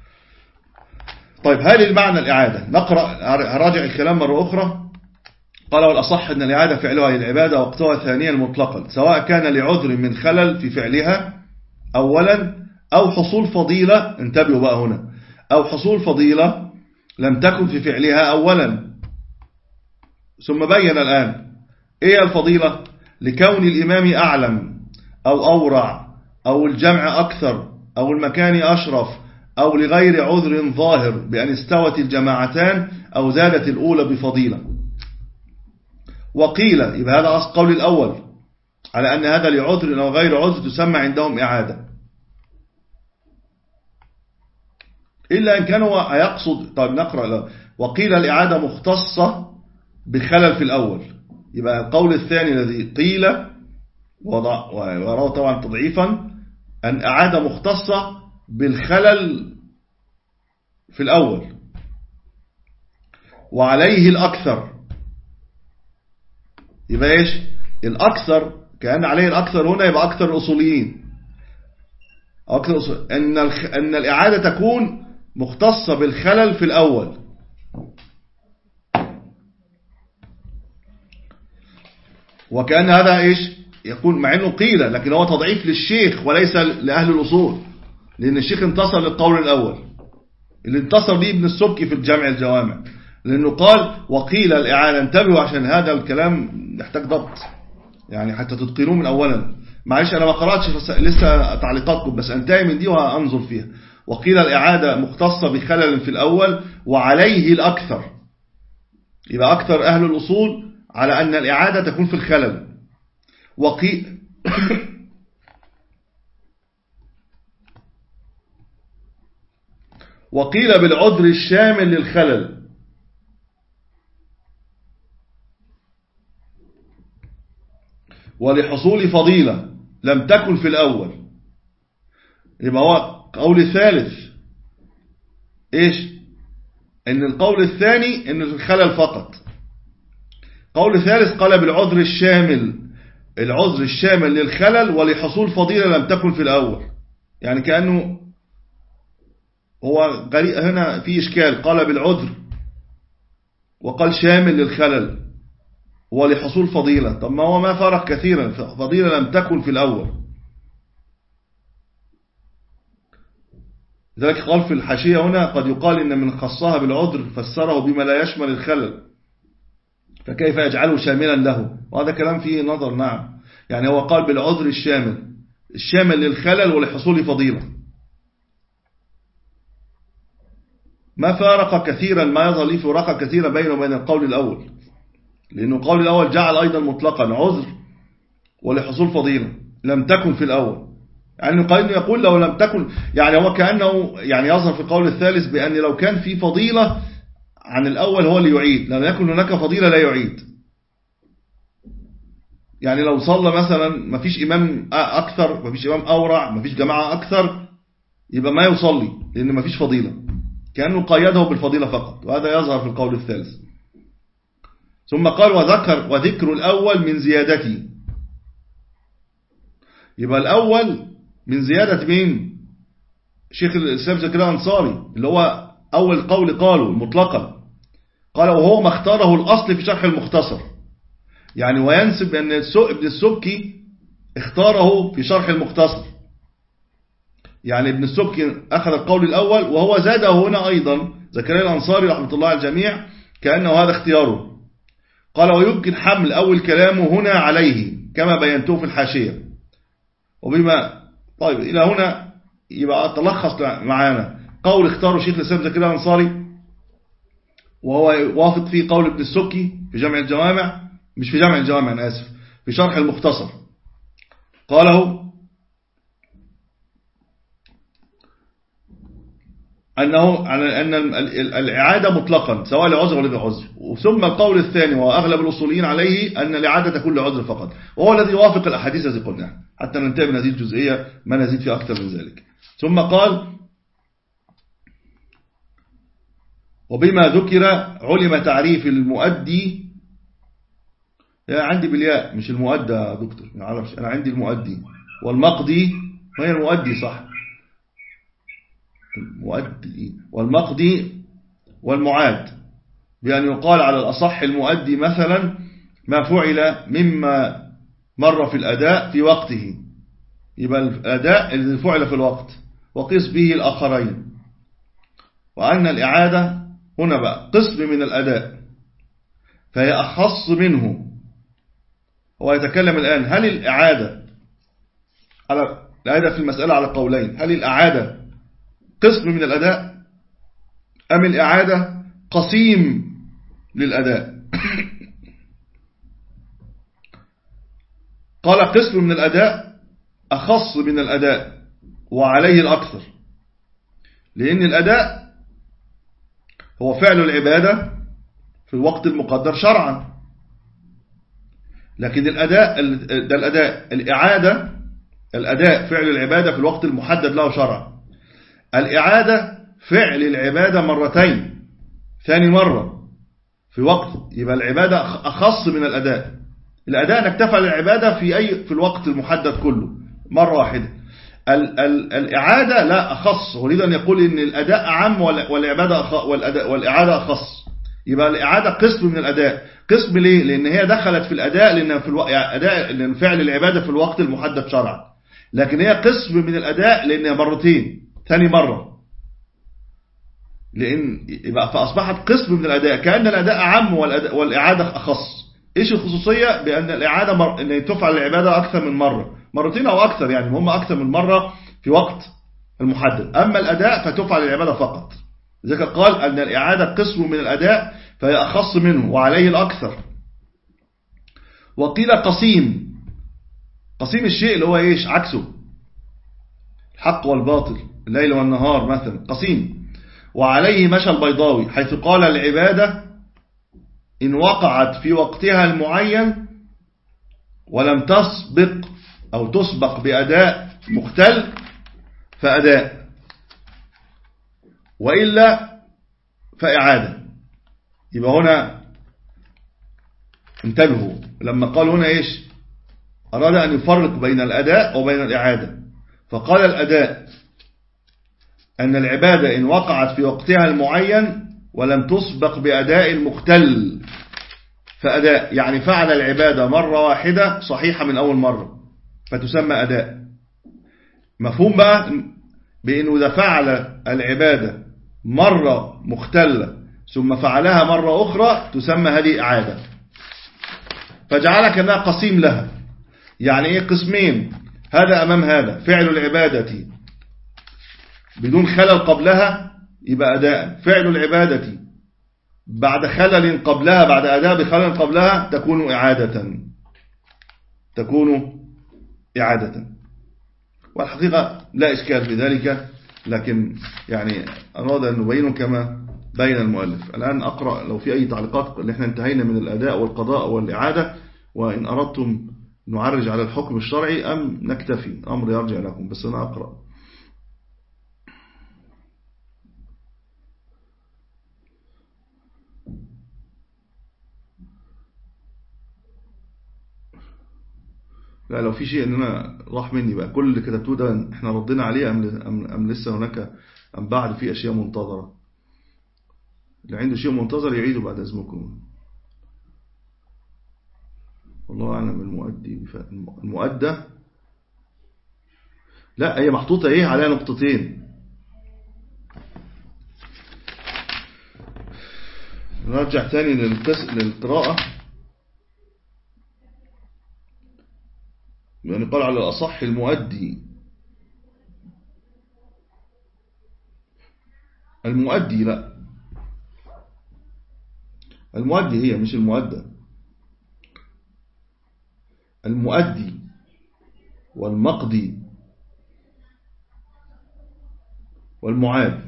طيب هذه المعنى الإعادة. نقرأ هراجع الكلام مرة أخرى. قال والأصح أن الإعادة فعلها للعبادة وقتها ثانيا مطلقا، سواء كان لعذر من خلل في فعلها أولا أو حصول فضيلة، انتبهوا بقى هنا، أو حصول فضيلة لم تكن في فعلها أولا. ثم بين الآن إيه الفضيلة؟ لكون الإمام أعلم أو أورع أو الجمع أكثر أو المكان أشرف أو لغير عذر ظاهر بأن استوت الجماعتان أو زادت الأولى بفضيلة. وقيل، يبقى هذا أصل قول الأول على أن هذا لعذر أو غير عذر تسمى عندهم إعادة، إلا إن كانوا يقصد. طيب نقرأ له. وقيل الإعادة مختصة بخلل في الأول، يبقى القول الثاني الذي قيل وضع وراه طبعا تضعيفا أن إعادة مختصة بالخلل في الأول، وعليه الأكثر. يبقى إيش الأكثر؟ كأن عليه الأكثر هنا يبقى أكثر الأصوليين، أكثر أصول. أن أن الإعادة تكون مختصة بالخلل في الأول. وكأن هذا إيش يقول، مع أنه قيل لكن هو تضعيف للشيخ وليس لأهل الأصول، لأن الشيخ انتصر للقول الأول اللي انتصر به ابن السبكي في الجامع الجوامع، لأنه قال وقيل الإعادة. انتبهوا عشان هذا الكلام يحتاج ضبط يعني حتى تتقنوه من أولا. معلش أنا ما قرأتش لسه تعليقاتكم، بس انتهي من دي وهنظر فيها. وقيل الإعادة مختصة بخلل في الأول وعليه الأكثر، يبقى أكثر أهل الأصول على أن الإعادة تكون في الخلل. وقيل وقيل بالعذر الشامل للخلل، ولحصول فضيلة لم تكن في الأول. يبقى هو قول الثالث إيش؟ إن القول الثاني إن الخلل فقط. قول الثالث قال بالعذر الشامل، العذر الشامل للخلل ولحصول فضيلة لم تكن في الأول. يعني كأنه هو غريب هنا في إشكال، قال بالعذر وقال شامل للخلل ولحصول فضيلة. طب ما هو ما فرق كثيرا، فضيلة لم تكن في الأول. لذلك قال في الحاشية هنا قد يقال إن من خصها بالعذر فسره بما لا يشمل الخلل، فكيف يجعله شاملا له؟ وهذا كلام فيه نظر. نعم، يعني هو قال بالعذر الشامل، الشامل للخلل ولحصول فضيلة. ما فارق كثيرا، ما يظهر لي فراقا كثيرا بينه وبين القول الأول، لأنه القول الأول جعل أيضا مطلقا عذر ولحصول فضيلة لم تكن في الأول. يعني قائل يقول لو لم تكن، يعني هو كأنه يعني يظهر في القول الثالث بأن لو كان في فضيلة عن الأول هو اللي يعيد، لم يكن هناك فضيلة لا يعيد. يعني لو صلى مثلا ما فيش إمام أكثر، ما فيش إمام أورع، ما فيش جماعة أكثر، يبقى ما يصلي لأن ما فيش فضيلة، كأنه قيده بالفضيلة فقط. وهذا يظهر في القول الثالث. ثم قال وذكر وذكر الأول من زيادته، يبقى الأول من زيادة مين؟ شيخ الإسلام زكريا الأنصاري، اللي هو أول قول قاله مطلقا، قال وهو ما اختاره الأصل في شرح المختصر. يعني وينسب أن ابن السبكي اختاره في شرح المختصر، يعني ابن السبكي أخذ القول الأول وهو زاده هنا أيضا زكريا الأنصاري رحمة الله على الجميع كأنه هذا اختياره. قال ويمكن حمل أول كلامه هنا عليه كما بينته في الحاشية. وبما طيب إلى هنا يبقى تلخص معانا قول اختاره شيخ الإسلام زكريا الأنصاري، وهو وافق فيه قول ابن السبكي في جامع الجوامع، مش في جامع الجوامع أنا آسف، في شرح المختصر. قاله أنه أن الإعادة مطلقا سواء لعذر ولا لعذر. ثم القول الثاني وأغلب الأصوليين عليه أن الإعادة تكون لعذر فقط، وهو الذي يوافق الأحاديث التي قلناها حتى ننتهي من هذه الجزئية ما نزيد فيها أكثر من ذلك. ثم قال وبما ذكر علم تعريف المؤدي. عندي بالياء مش المؤدى يا دكتور، أنا عندي المؤدي والمقضي، ما هي المؤدي صح، المؤدي والمقضي والمعاد. بأن يقال على الأصح المؤدي مثلا ما فعل مما مر في الأداء في وقته، يبقى الأداء اللي فعل في الوقت وقس به الآخرين. وأن الإعادة هنا بقى قسم من الأداء فهي أخص منه. هو يتكلم الآن هل الإعادة على الإعادة في المسألة على قولين، هل الإعادة قسم من الأداء أم الإعادة قسيم للأداء؟ قال قسم من الأداء أخص من الأداء وعليه الأكثر، لأن الأداء هو فعل العبادة في الوقت المقدر شرعا، لكن الأداء ده الأداء الإعادة الأداء فعل العبادة في الوقت المحدد له شرعا. الإعادة فعل العبادة مرتين، ثاني مرة في وقت، يبقى العبادة أخص من الأداء. الأداء انك تفعل العبادة في أي في الوقت المحدد كله مرة واحدة. ال ال الإعادة لا أخص، ولذ أن يقول إن الأداء أعم والعبادة أخ والأداء والإعادة أخص. يبقى الإعادة قسم من الأداء. قسم ليه؟ لأن هي دخلت في الأداء، لأن في الو... يعني أداء لأن فعل العبادة في الوقت المحدد شرعا، لكن هي قسم من الأداء لأنها مرتين، ثاني مرة، لأن يبقى فأصبحت قسم من الأداء، كأن الأداء أعم والأداء والإعادة أخص. إيش الخصوصية؟ بأن الإعادة مر... أن تفعل العبادة أكثر من مرة، مرتين أو أكثر، يعني هم أكثر من مرة في وقت المحدد. أما الأداء فتفعل العبادة فقط. لذلك قال أن الإعادة قسم من الأداء فهي أخص منه وعليه الأكثر. وقيل قسيم، قسيم الشيء اللي هو إيش؟ عكسه، الحق والباطل، الليل والنهار مثلا، قسيم. وعليه مشى البيضاوي حيث قال العبادة إن وقعت في وقتها المعين ولم تسبق أو تسبق بأداء مختل فأداء، وإلا فإعادة. يبقى هنا انتبهوا لما قال هنا إيش؟ أراد أن يفرق بين الأداء وبين الإعادة، فقال الأداء أن العبادة إن وقعت في وقتها المعين ولم تسبق بأداء المختل فأداء، يعني فعل العبادة مرة واحدة صحيحة من أول مرة فتسمى أداء. مفهوم بقى بأنه إذا فعل العبادة مرة مختلة ثم فعلها مرة أخرى تسمى هذه إعادة، فجعلك أنها قسيم لها. يعني إيه قسمين؟ هذا أمام هذا، فعل العبادة بدون خلل قبلها يبقى أداء، فعل العبادة بعد خلل قبلها، بعد أداء بخلل قبلها تكون إعادة، تكون إعادة. والحقيقة لا إشكال في ذلك، لكن يعني أراد أن نبينه كما بين المؤلف. الآن أقرأ لو في أي تعليقات، اللي احنا انتهينا من الأداء والقضاء والإعادة، وإن أردتم نعرج على الحكم الشرعي أم نكتفي، أمر يرجع لكم، بس أنا أقرأ. لا لو في شيء اننا راح مني بقى، كل اللي كتبتوه ده احنا ردينا عليه ام ام لسه هناك ام بعد في اشياء منتظره؟ اللي عنده شيء منتظر يعيده بعد اذنكم. والله اعلم. المؤدي المؤدى لا هي محطوطه ايه عليها نقطتين. نرجع ثاني للقراءه. يعني قال على الأصح المؤدي، المؤدي لا المؤدي هي مش المؤدى، المؤدي والمقضي والمعاد.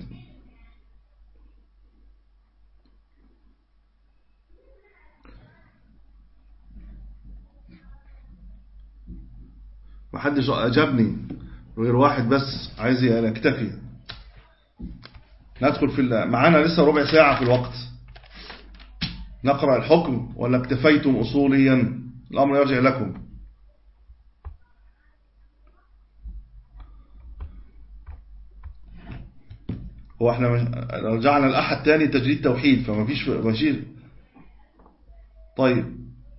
ما حدش أجابني غير واحد بس عايز يكتفي. ندخل في الله، معانا لسه ربع ساعة في الوقت. نقرأ الحكم ولا اكتفيتم أصوليا؟ الأمر يرجع لكم. هو احنا مش... لو جعلنا الأحد تاني تجريد توحيد فما فيش ماشي. طيب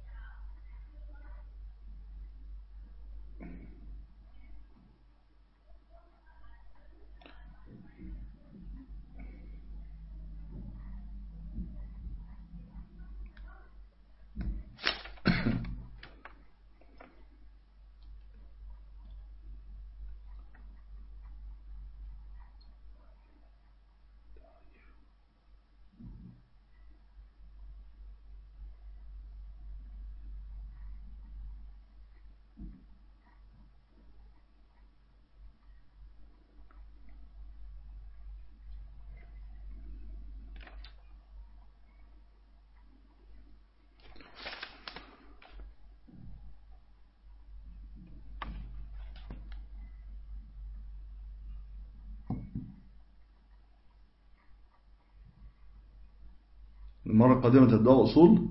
المرة القادمة تبدأوا أصول.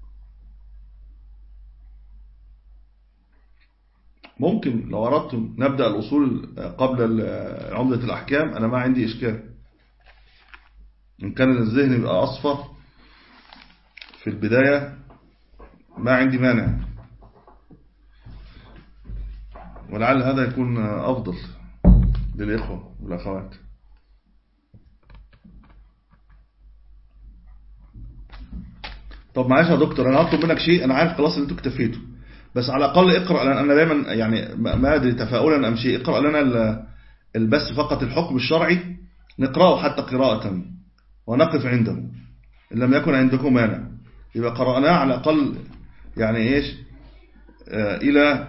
ممكن لو أردتم نبدأ الأصول قبل عمدة الأحكام، أنا ما عندي إشكال. إن كان الذهن يبقى أصفى في البداية ما عندي مانع، ولعل هذا يكون أفضل للإخوة والأخوات. طب معلش يا دكتور، أنا هطلب منك شيء، أنا عارف خلاص اللي أنتوا اكتفيتوا، بس على الأقل اقرأ. أنا دايما يعني ما أدري تفاؤلا أم شيء، اقرأ لنا البس فقط الحكم الشرعي نقرأه حتى قراءة ونقف عنده، إن لم يكن عندكم مانع يبقى قرأناه على الأقل يعني إيش آه إلى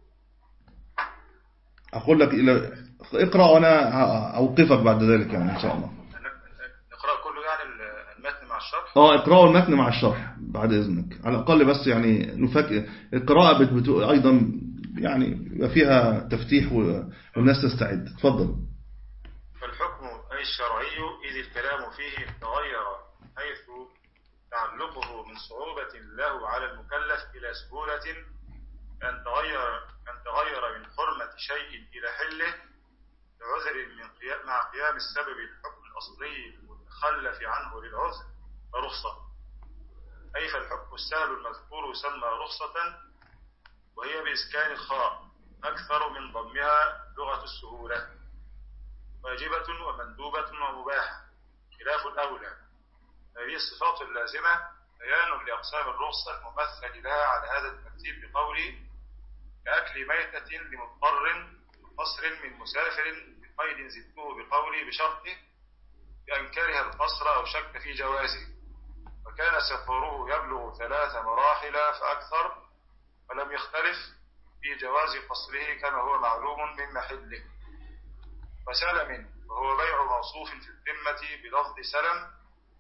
أقول لك إلى اقرأ وأنا أوقفك بعد ذلك يعني إن شاء الله. نقرأ كله يعني المتن مع الشرح. اه اقرأوا المتن مع الشرح بعد إذنك على الأقل، بس يعني نفك القراءة بتو... أيضا يعني يبقى فيها تفتيح والناس تستعد. تفضل. فالحكم أي الشرعي إذ الكلام فيه تغير حيث تعلقه من صعوبة له على المكلف إلى سهولة، أن تغير أن تغير من حرمة شيء إلى حله لعذر من قيام مع قيام السبب الحكم الأصلي المتخلف عنه للعذر فرخصة. أي فالحكم السهل المذكور يسمى رخصة، وهي بإسكان الخاء أكثر من ضمها لغة السهولة، واجبة ومندوبة ومباحة خلاف الأولى. هذه الصفات اللازمة بيان لأقسام الرخصة الممثل لها على هذا الترتيب بقوله: كأكل ميتة لمضطر قصر من مسافر بقيد زدته بقوله بشرطه بأن كره القصر أو شك في جوازه، وكان سفره يبلغ ثلاث مراحل فأكثر، ولم يختلف في جواز قصره كما هو معلوم من محله. وسلم وهو بيع موصوف في الذمة بلفظ سلم،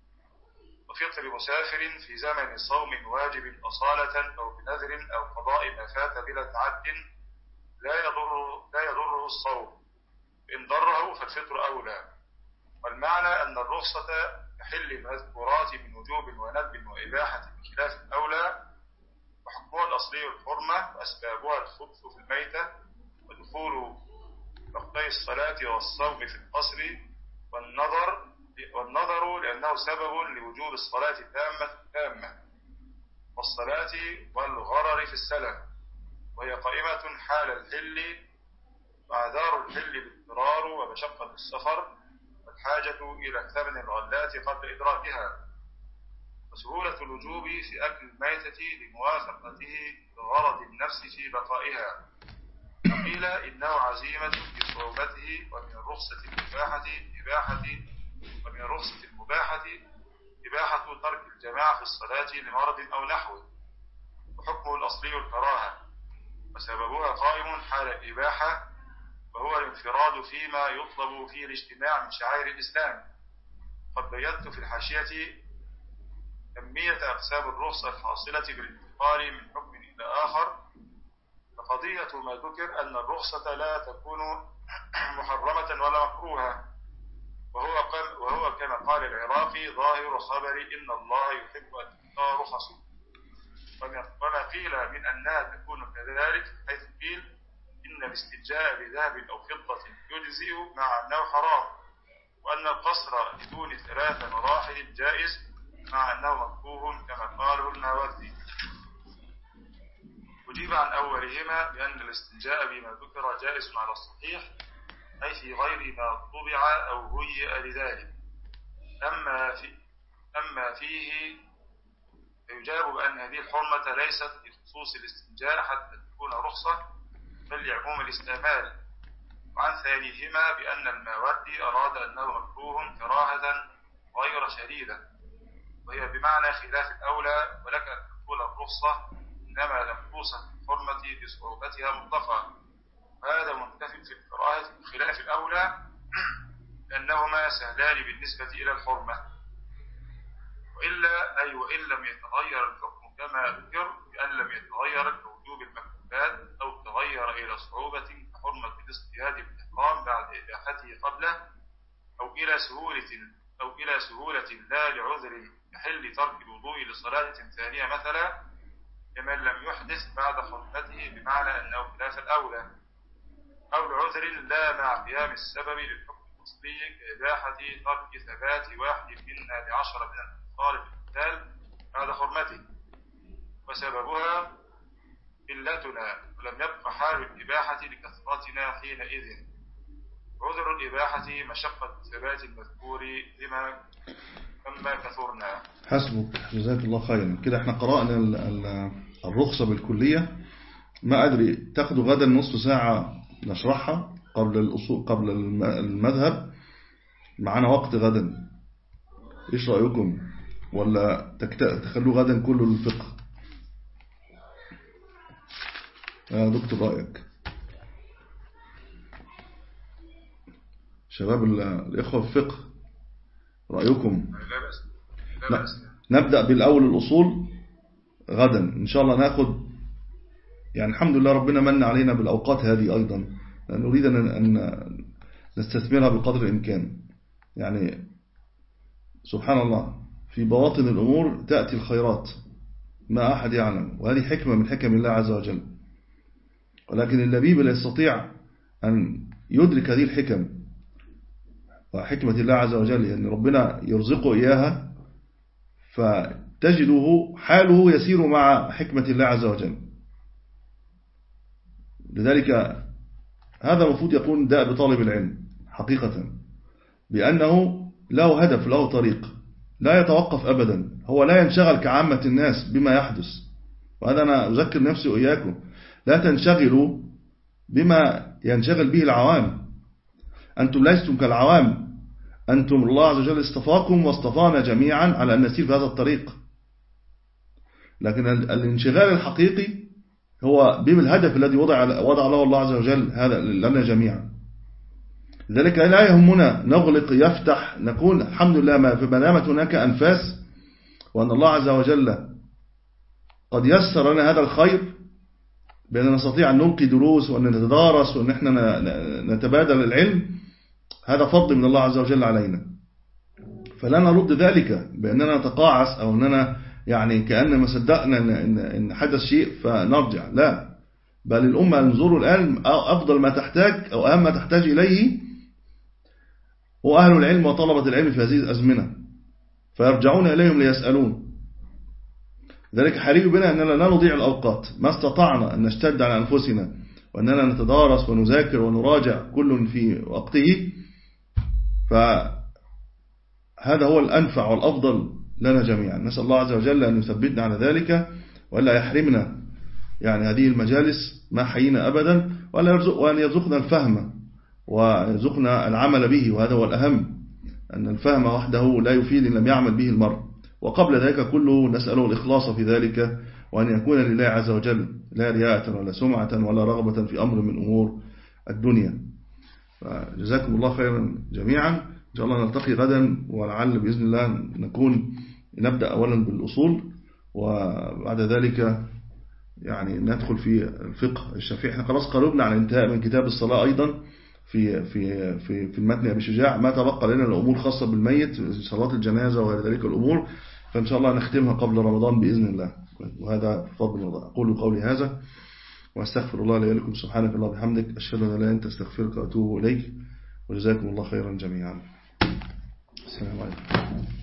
وفطر مسافر في زمن صوم واجب أصالة أو بنذر أو قضاء ما فات بلا تعد لا يضر لا يضره الصوم، إن ضره فالفطر أولى. والمعنى أن الرخصة كحل المذكورات من وجوب وندب وإباحة بخلاف الأولى، وحكمها الأصلي الحرمة، وأسبابها الخبث في الميتة ودخول وقتي الصلاة والصوم في القصر والنظر والنظر لأنه سبب لوجوب الصلاة تامة تامة والصلاة والغرر في السلم، وهي قائمة حال الحل وأعذار الحل بالاضطرار ومشقة السفر والحاجة إلى ثمن الغلات قبل إدراكها، وسهولة الوجوب في أكل الميتة لموافقته لغرض النفس في بقائها. وقيل إنه عزيمة في صعوبته. ومن الرخصة المباحة إباحة ومن الرخصة المباحة إباحة ترك الجماعة في الصلاة لمرض أو نحوه، وحكمه الأصلي الكراهة، وسببها قائم حال الإباحة، وهو الانفراد فيما يطلب فيه الاجتماع من شعائر الإسلام. قد بينت في الحاشية كمية أقسام الرخصة الحاصلة بالانتقال من حكم إلى آخر. فقضية ما ذكر أن الرخصة لا تكون محرمة ولا مكروهة، وهو, وهو كما قال العراقي ظاهر خبر إن الله يحب أن تؤتى رخصه. وما قيل من أنها تكون كذلك حيث قيل إن الاستجاء بذهب أو فضة يجزئ مع أنه حرام، وأن القصر بدون ثلاث مراحل جائز مع أنه مكروه كما قاله الماوردي. أجيب عن أولهما بأن الاستنجاء بما ذكر جائز على الصحيح، أي في غير ما طبع أو هيئ لذلك. أما, في أما فيه فيجاب بأن هذه الحرمة ليست بخصوص الاستنجاء حتى تكون رخصة، بل لعموم الاستعمال. وعن ثانيهما بأن الماوردي أراد أنه مكروه كراهة غير شديدة، وهي بمعنى خلاف الأولى، ولك أن تكون الرخصة إنما لم توصف الحرمة بصعوبتها مطلقا، وهذا منتفي في الكراهة بخلاف الأولى لأنهما سهلان بالنسبة إلى الحرمة. وإلا أي وإن لم يتغير الحكم كما ذكر بأن لم يتغير كوجوب المكروهات أو تغير إلى صعوبة كحرمة الاصطياد بالإحرام بعد إباحته قبله، أو إلى سهولة أو إلى سهولة لا لعذر يحل ترك الوضوء لصلاة ثانية مثلا، لمن لم يحدث بعد حرمته بمعنى أنه خلاف الأولى، أو لعذر لا مع قيام السبب للحكم الأصلي كإباحة ترك ثبات واحد منا لعشرة من الأنصار في القتال بعد حرمته، وسببها قلتنا ولم يبق حال الإباحة لكثرتنا حينئذ. عذر الإباحة مشقة الثبات المذكور لما أما كثرنا. حسبك، جزاك الله خيرا. كده احنا قرأنا الرخصة بالكلية. ما أدري تاخدوا غدا نصف ساعة نشرحها قبل الأصول قبل المذهب، معنا وقت غدا، إيش رأيكم؟ ولا تخلوا غدا كله الفقه؟ يا دكتور رأيك؟ شباب الإخوة في الفقه رأيكم؟ لا بأس. لا بأس. نبدأ بالأول الأصول غدا إن شاء الله. نأخذ يعني الحمد لله ربنا من علينا بالأوقات هذه أيضا، نريد أن نستثمرها بقدر الإمكان. يعني سبحان الله في بواطن الأمور تأتي الخيرات ما أحد يعلم، وهذه حكمة من حكم الله عز وجل. ولكن اللبيب لا يستطيع أن يدرك هذه الحكم وحكمة الله عز وجل، يعني ربنا يرزقه إياها فتجده حاله يسير مع حكمة الله عز وجل. لذلك هذا المفروض يكون داء بطالب العلم حقيقة، بأنه له هدف له طريق، لا يتوقف أبدا، هو لا ينشغل كعامة الناس بما يحدث. وهذا أنا أذكر نفسي وإياكم، لا تنشغلوا بما ينشغل به العوام. أنتم لستم كالعوام، أنتم الله عز وجل اصطفاكم واصطفانا جميعا على أن نسير في هذا الطريق. لكن الانشغال الحقيقي هو بالهدف الذي وضع وضع له الله عز وجل هذا لنا جميعا. لذلك لا يهمنا نغلق يفتح، نكون الحمد لله ما في دامت هناك أنفاس، وأن الله عز وجل قد يسر لنا هذا الخير بأن نستطيع أن نلقي دروس وأن نتدارس وأن احنا نتبادل العلم. هذا فضل من الله عز وجل علينا، فلا نرد ذلك بأننا نتقاعس أو أننا يعني كأن ما صدقنا إن حدث شيء فنرجع، لا، بل الأمة ننظر الآن أفضل ما تحتاج أو أهم ما تحتاج إليه هو أهل العلم وطلبة العلم في هذه الأزمنة، فيرجعون إليهم ليسألون. ذلك حري بنا أننا لا نضيع الأوقات، ما استطعنا أن نشتد على أنفسنا وأننا نتدارس ونذاكر ونراجع كل في وقته، فهذا هو الأنفع والأفضل لنا جميعا. نسأل الله عز وجل أن يثبتنا على ذلك ولا يحرمنا يعني هذه المجالس ما حيينا أبدا، وأن يرزقنا الفهم ويرزقنا العمل به، وهذا هو الأهم، أن الفهم وحده لا يفيد إن لم يعمل به المرء. وقبل ذلك كله نسأله الإخلاص في ذلك، وأن يكون لله عز وجل لا رياءة ولا سمعة ولا رغبة في أمر من أمور الدنيا. فجزاكم الله خيرا جميعا. إن شاء الله نلتقي غدا، ولعل بإذن الله نكون نبدأ أولا بالأصول، وبعد ذلك يعني ندخل في الفقه الشافعي. احنا خلاص قربنا على الانتهاء من كتاب الصلاة أيضا في في في في المتن أبي شجاع. ما تبقى لنا الأمور خاصة بالميت، صلاة الجنازة وغير ذلك الأمور، فإن شاء الله نختمها قبل رمضان بإذن الله، وهذا فضل الله. أقول قولي هذا وأستغفر الله لي ولكم. سبحانك اللهم وبحمدك، أشهد أن لا إله إلا أنت، أستغفرك وأتوب إليك، وجزاكم الله خيرا جميعا. السلام عليكم.